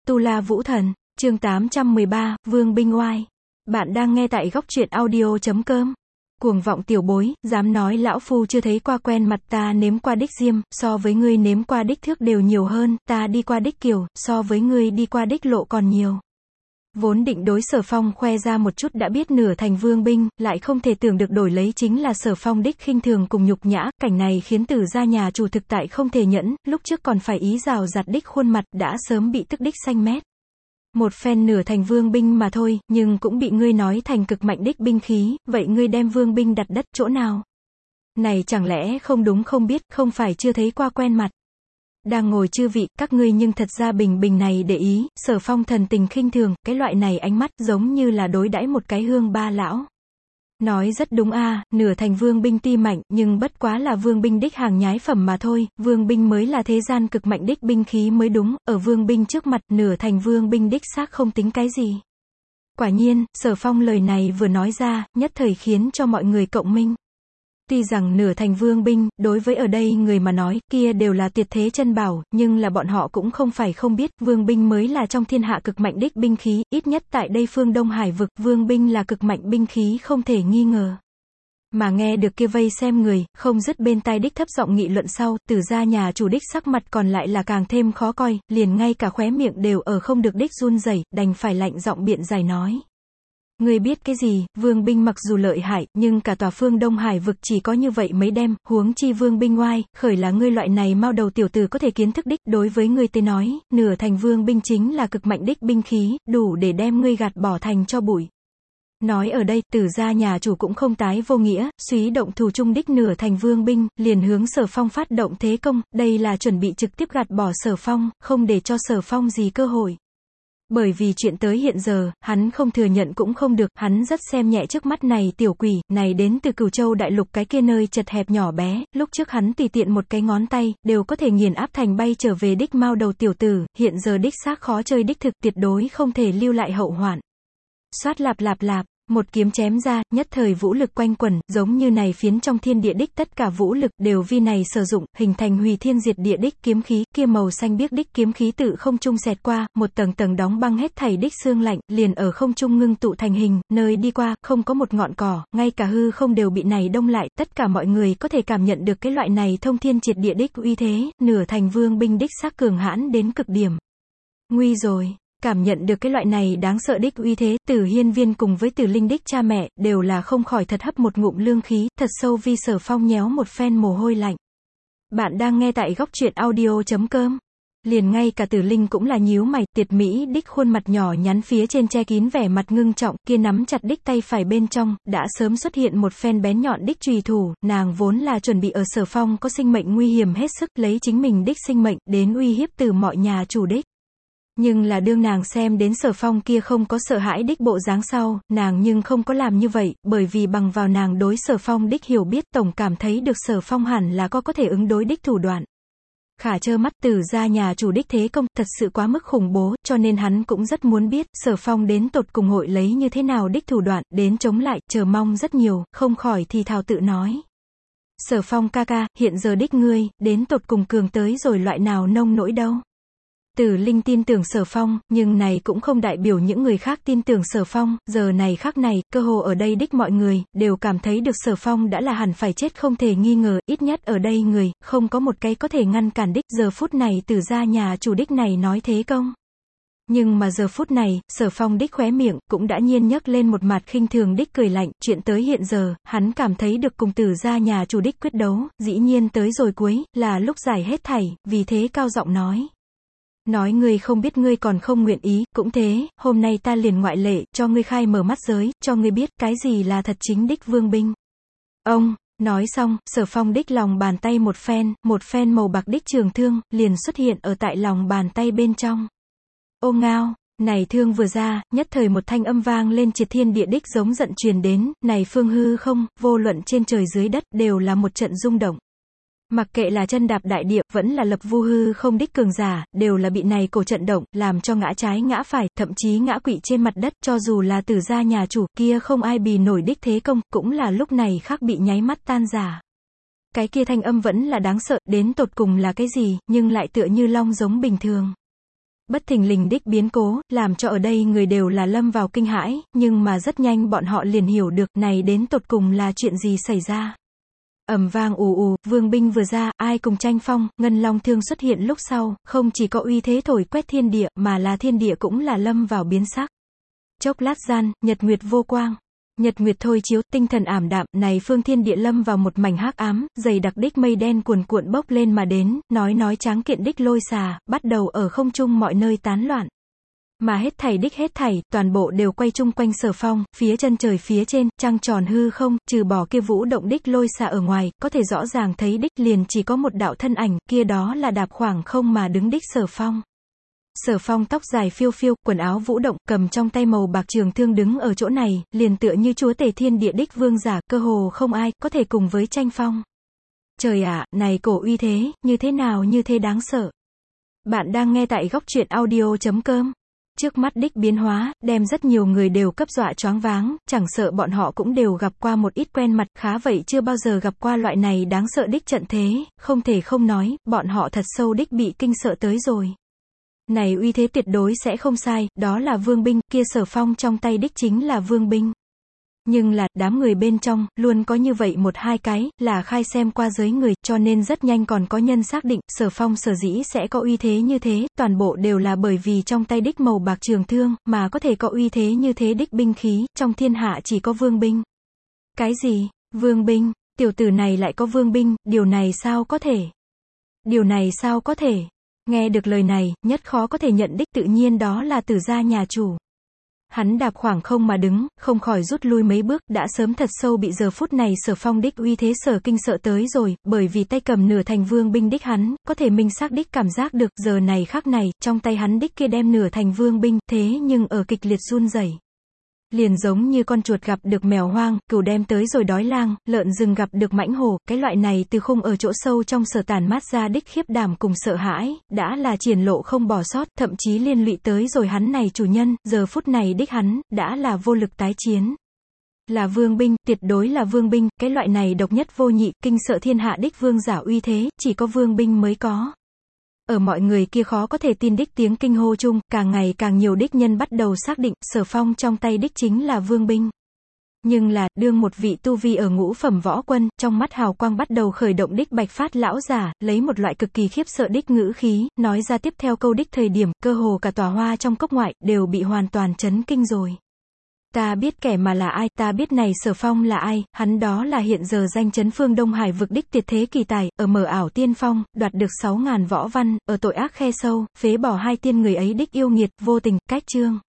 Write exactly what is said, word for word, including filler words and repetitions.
Tu La Vũ Thần, chương tám trăm mười ba, Vương Binh Oai. Bạn đang nghe tại góc truyện audio chấm com. Cuồng vọng tiểu bối, dám nói lão phu chưa thấy qua quen mặt, ta nếm qua đích diêm, so với ngươi nếm qua đích thước đều nhiều hơn, ta đi qua đích kiều, so với ngươi đi qua đích lộ còn nhiều. Vốn định đối Sở Phong khoe ra một chút đã biết nửa thành vương binh, lại không thể tưởng được đổi lấy chính là Sở Phong đích khinh thường cùng nhục nhã, cảnh này khiến Tử gia nhà chủ thực tại không thể nhẫn, lúc trước còn phải ý rào rạt đích khuôn mặt, đã sớm bị tức đích xanh mét. Một phen nửa thành vương binh mà thôi, nhưng cũng bị ngươi nói thành cực mạnh đích binh khí, vậy ngươi đem vương binh đặt đất chỗ nào? Này chẳng lẽ không đúng không biết, không phải chưa thấy qua quen mặt. Đang ngồi chư vị, các ngươi nhưng thật ra bình bình này để ý, Sở Phong thần tình khinh thường, cái loại này ánh mắt giống như là đối đãi một cái hương ba lão. Nói rất đúng a, à, nửa thành vương binh tuy mạnh, nhưng bất quá là vương binh đích hàng nhái phẩm mà thôi, vương binh mới là thế gian cực mạnh đích binh khí mới đúng, ở vương binh trước mặt, nửa thành vương binh đích xác không tính cái gì. Quả nhiên, Sở Phong lời này vừa nói ra, nhất thời khiến cho mọi người cộng minh. Tuy rằng nửa thành vương binh, đối với ở đây người mà nói, kia đều là tuyệt thế chân bảo, nhưng là bọn họ cũng không phải không biết, vương binh mới là trong thiên hạ cực mạnh đích binh khí, ít nhất tại đây phương Đông Hải vực, vương binh là cực mạnh binh khí không thể nghi ngờ. Mà nghe được kia vây xem người, không dứt bên tai đích thấp giọng nghị luận sau, Tử gia nhà chủ đích sắc mặt còn lại là càng thêm khó coi, liền ngay cả khóe miệng đều ở không được đích run rẩy, đành phải lạnh giọng biện giải nói. Ngươi biết cái gì, vương binh mặc dù lợi hại, nhưng cả tòa phương Đông Hải vực chỉ có như vậy mấy đem, huống chi vương binh oai, khởi là ngươi loại này mao đầu tiểu tử có thể kiến thức đích, đối với ngươi tới nói, nửa thành vương binh chính là cực mạnh đích binh khí, đủ để đem ngươi gạt bỏ thành cho bụi. Nói ở đây, Tử gia nhà chủ cũng không tái vô nghĩa, suý động thủ trung đích nửa thành vương binh, liền hướng Sở Phong phát động thế công, đây là chuẩn bị trực tiếp gạt bỏ Sở Phong, không để cho Sở Phong gì cơ hội. Bởi vì chuyện tới hiện giờ, hắn không thừa nhận cũng không được, hắn rất xem nhẹ trước mắt này tiểu quỷ, này đến từ Cửu Châu đại lục cái kia nơi chật hẹp nhỏ bé, lúc trước hắn tùy tiện một cái ngón tay, đều có thể nghiền áp thành bay trở về đích mao đầu tiểu tử, hiện giờ đích xác khó chơi đích thực tuyệt đối không thể lưu lại hậu hoạn. Xoát lạp lạp lạp, một kiếm chém ra, nhất thời vũ lực quanh quẩn, giống như này phiến trong thiên địa đích tất cả vũ lực đều vì này sử dụng, hình thành hủy thiên diệt địa đích kiếm khí, kia màu xanh biếc đích kiếm khí tự không trung xẹt qua, một tầng tầng đóng băng hết thảy đích xương lạnh, liền ở không trung ngưng tụ thành hình, nơi đi qua, không có một ngọn cỏ, ngay cả hư không đều bị này đông lại, tất cả mọi người có thể cảm nhận được cái loại này thông thiên triệt địa đích uy thế, nửa thành vương binh đích xác cường hãn đến cực điểm. Nguy rồi. Cảm nhận được cái loại này đáng sợ đích uy thế, Tử Hiên Viên cùng với Tử Linh đích cha mẹ, đều là không khỏi thật hấp một ngụm lương khí, thật sâu vì Sở Phong nhéo một phen mồ hôi lạnh. Bạn đang nghe tại góc truyện audio chấm com. Liền ngay cả Tử Linh cũng là nhíu mày, Tiệt Mỹ đích khuôn mặt nhỏ nhắn phía trên che kín vẻ mặt ngưng trọng, kia nắm chặt đích tay phải bên trong, đã sớm xuất hiện một phen bén nhọn đích chùy thủ, nàng vốn là chuẩn bị ở Sở Phong có sinh mệnh nguy hiểm hết sức, lấy chính mình đích sinh mệnh, đến uy hiếp từ mọi nhà chủ đích. Nhưng là đương nàng xem đến Sở Phong kia không có sợ hãi đích bộ dáng sau, nàng nhưng không có làm như vậy, bởi vì bằng vào nàng đối Sở Phong đích hiểu biết, tổng cảm thấy được Sở Phong hẳn là có có thể ứng đối đích thủ đoạn. Khả trơ mắt Tử gia nhà chủ đích thế công, thật sự quá mức khủng bố, cho nên hắn cũng rất muốn biết, Sở Phong đến tột cùng hội lấy như thế nào đích thủ đoạn, đến chống lại, chờ mong rất nhiều, không khỏi thì thào tự nói. Sở Phong ca ca, hiện giờ đích ngươi, đến tột cùng cường tới rồi loại nào nông nỗi đâu. Tử Linh tin tưởng Sở Phong, nhưng này cũng không đại biểu những người khác tin tưởng Sở Phong, giờ này khắc này, cơ hồ ở đây đích mọi người, đều cảm thấy được Sở Phong đã là hẳn phải chết không thể nghi ngờ, ít nhất ở đây người, không có một cái có thể ngăn cản đích, giờ phút này Tử gia nhà chủ đích này nói thế công. Nhưng mà giờ phút này, Sở Phong đích khóe miệng, cũng đã nhiên nhấc lên một mặt khinh thường đích cười lạnh, chuyện tới hiện giờ, hắn cảm thấy được cùng Tử gia nhà chủ đích quyết đấu, dĩ nhiên tới rồi cuối, là lúc giải hết thảy, vì thế cao giọng nói. Nói ngươi không biết ngươi còn không nguyện ý, cũng thế, hôm nay ta liền ngoại lệ, cho ngươi khai mở mắt giới, cho ngươi biết cái gì là thật chính đích vương binh. Ông, nói xong, Sở Phong đích lòng bàn tay một phen, một phen màu bạc đích trường thương, liền xuất hiện ở tại lòng bàn tay bên trong. Ô ngao, này thương vừa ra, nhất thời một thanh âm vang lên triệt thiên địa đích giống giận truyền đến, này phương hư không, vô luận trên trời dưới đất, đều là một trận rung động. Mặc kệ là chân đạp đại địa, vẫn là lập vu hư không đích cường giả, đều là bị này cổ trận động, làm cho ngã trái ngã phải, thậm chí ngã quỵ trên mặt đất, cho dù là Tử gia nhà chủ, kia không ai bì nổi đích thế công, cũng là lúc này khác bị nháy mắt tan rã. Cái kia thanh âm vẫn là đáng sợ, đến tột cùng là cái gì, nhưng lại tựa như long giống bình thường. bất thình lình đích biến cố, làm cho ở đây người đều là lâm vào kinh hãi, nhưng mà rất nhanh bọn họ liền hiểu được, này đến tột cùng là chuyện gì xảy ra. Ầm vang ù ù, vương binh vừa ra, ai cùng tranh phong, ngân long thương xuất hiện lúc sau, không chỉ có uy thế thổi quét thiên địa, mà là thiên địa cũng là lâm vào biến sắc. Chốc lát gian, nhật nguyệt vô quang. Nhật nguyệt thôi chiếu, tinh thần ảm đạm, này phương thiên địa lâm vào một mảnh hắc ám, dày đặc đích mây đen cuồn cuộn bốc lên mà đến, nói nói tráng kiện đích lôi xà, bắt đầu ở không trung mọi nơi tán loạn. Mà hết thảy đích hết thảy, toàn bộ đều quay chung quanh Sở Phong, phía chân trời phía trên, trăng tròn hư không, trừ bỏ kia vũ động đích lôi xà ở ngoài, có thể rõ ràng thấy đích liền chỉ có một đạo thân ảnh, kia đó là đạp khoảng không mà đứng đích Sở Phong. Sở Phong tóc dài phiêu phiêu, quần áo vũ động, cầm trong tay màu bạc trường thương đứng ở chỗ này, liền tựa như chúa tể thiên địa đích vương giả, cơ hồ không ai có thể cùng với tranh phong. Trời ạ, này cổ uy thế, như thế nào như thế đáng sợ. Bạn đang nghe tại góc truyện audio chấm com. Trước mắt đích biến hóa, đem rất nhiều người đều cấp dọa choáng váng, chẳng sợ bọn họ cũng đều gặp qua một ít quen mặt, khá vậy chưa bao giờ gặp qua loại này đáng sợ đích trận thế, không thể không nói, bọn họ thật sâu đích bị kinh sợ tới rồi. Này uy thế tuyệt đối sẽ không sai, đó là vương binh, kia Sở Phong trong tay đích chính là vương binh. Nhưng là, đám người bên trong, luôn có như vậy một hai cái, là khai xem qua giới người, cho nên rất nhanh còn có nhân xác định, Sở Phong sở dĩ sẽ có uy thế như thế, toàn bộ đều là bởi vì trong tay đích màu bạc trường thương, mà có thể có uy thế như thế đích binh khí, trong thiên hạ chỉ có vương binh. Cái gì? Vương binh? Tiểu tử này lại có vương binh, điều này sao có thể? Điều này sao có thể? Nghe được lời này, nhất khó có thể nhận đích tự nhiên đó là Tử gia nhà chủ. Hắn đạp khoảng không mà đứng, không khỏi rút lui mấy bước, đã sớm thật sâu bị giờ phút này Sở Phong đích uy thế sở kinh sợ tới rồi, bởi vì tay cầm nửa thành vương binh đích hắn, có thể minh xác đích cảm giác được, giờ này khắc này, trong tay hắn đích kia đem nửa thành vương binh, thế nhưng ở kịch liệt run rẩy. Liền giống như con chuột gặp được mèo hoang, cừu đem tới rồi đói lang, lợn rừng gặp được mãnh hổ, cái loại này từ khung ở chỗ sâu trong sở tản mát ra đích khiếp đảm cùng sợ hãi, đã là triển lộ không bỏ sót, thậm chí liên lụy tới rồi hắn này chủ nhân, giờ phút này đích hắn, đã là vô lực tái chiến. Là vương binh, tuyệt đối là vương binh, cái loại này độc nhất vô nhị, kinh sợ thiên hạ đích vương giả uy thế, chỉ có vương binh mới có. Ở mọi người kia khó có thể tin đích tiếng kinh hô chung, càng ngày càng nhiều đích nhân bắt đầu xác định, Sở Phong trong tay đích chính là vương binh. Nhưng là, đương một vị tu vi ở ngũ phẩm võ quân, trong mắt hào quang bắt đầu khởi động đích Bạch Phát lão giả, lấy một loại cực kỳ khiếp sợ đích ngữ khí, nói ra tiếp theo câu đích thời điểm, cơ hồ cả tòa hoa trong cốc ngoại, đều bị hoàn toàn chấn kinh rồi. Ta biết kẻ mà là ai, ta biết này Sở Phong là ai, hắn đó là hiện giờ danh chấn phương Đông Hải vực đích tuyệt thế kỳ tài, ở mở ảo tiên phong, đoạt được sáu ngàn võ văn, ở tội ác khe sâu, phế bỏ hai tiên người ấy đích yêu nghiệt, vô tình, cách chương.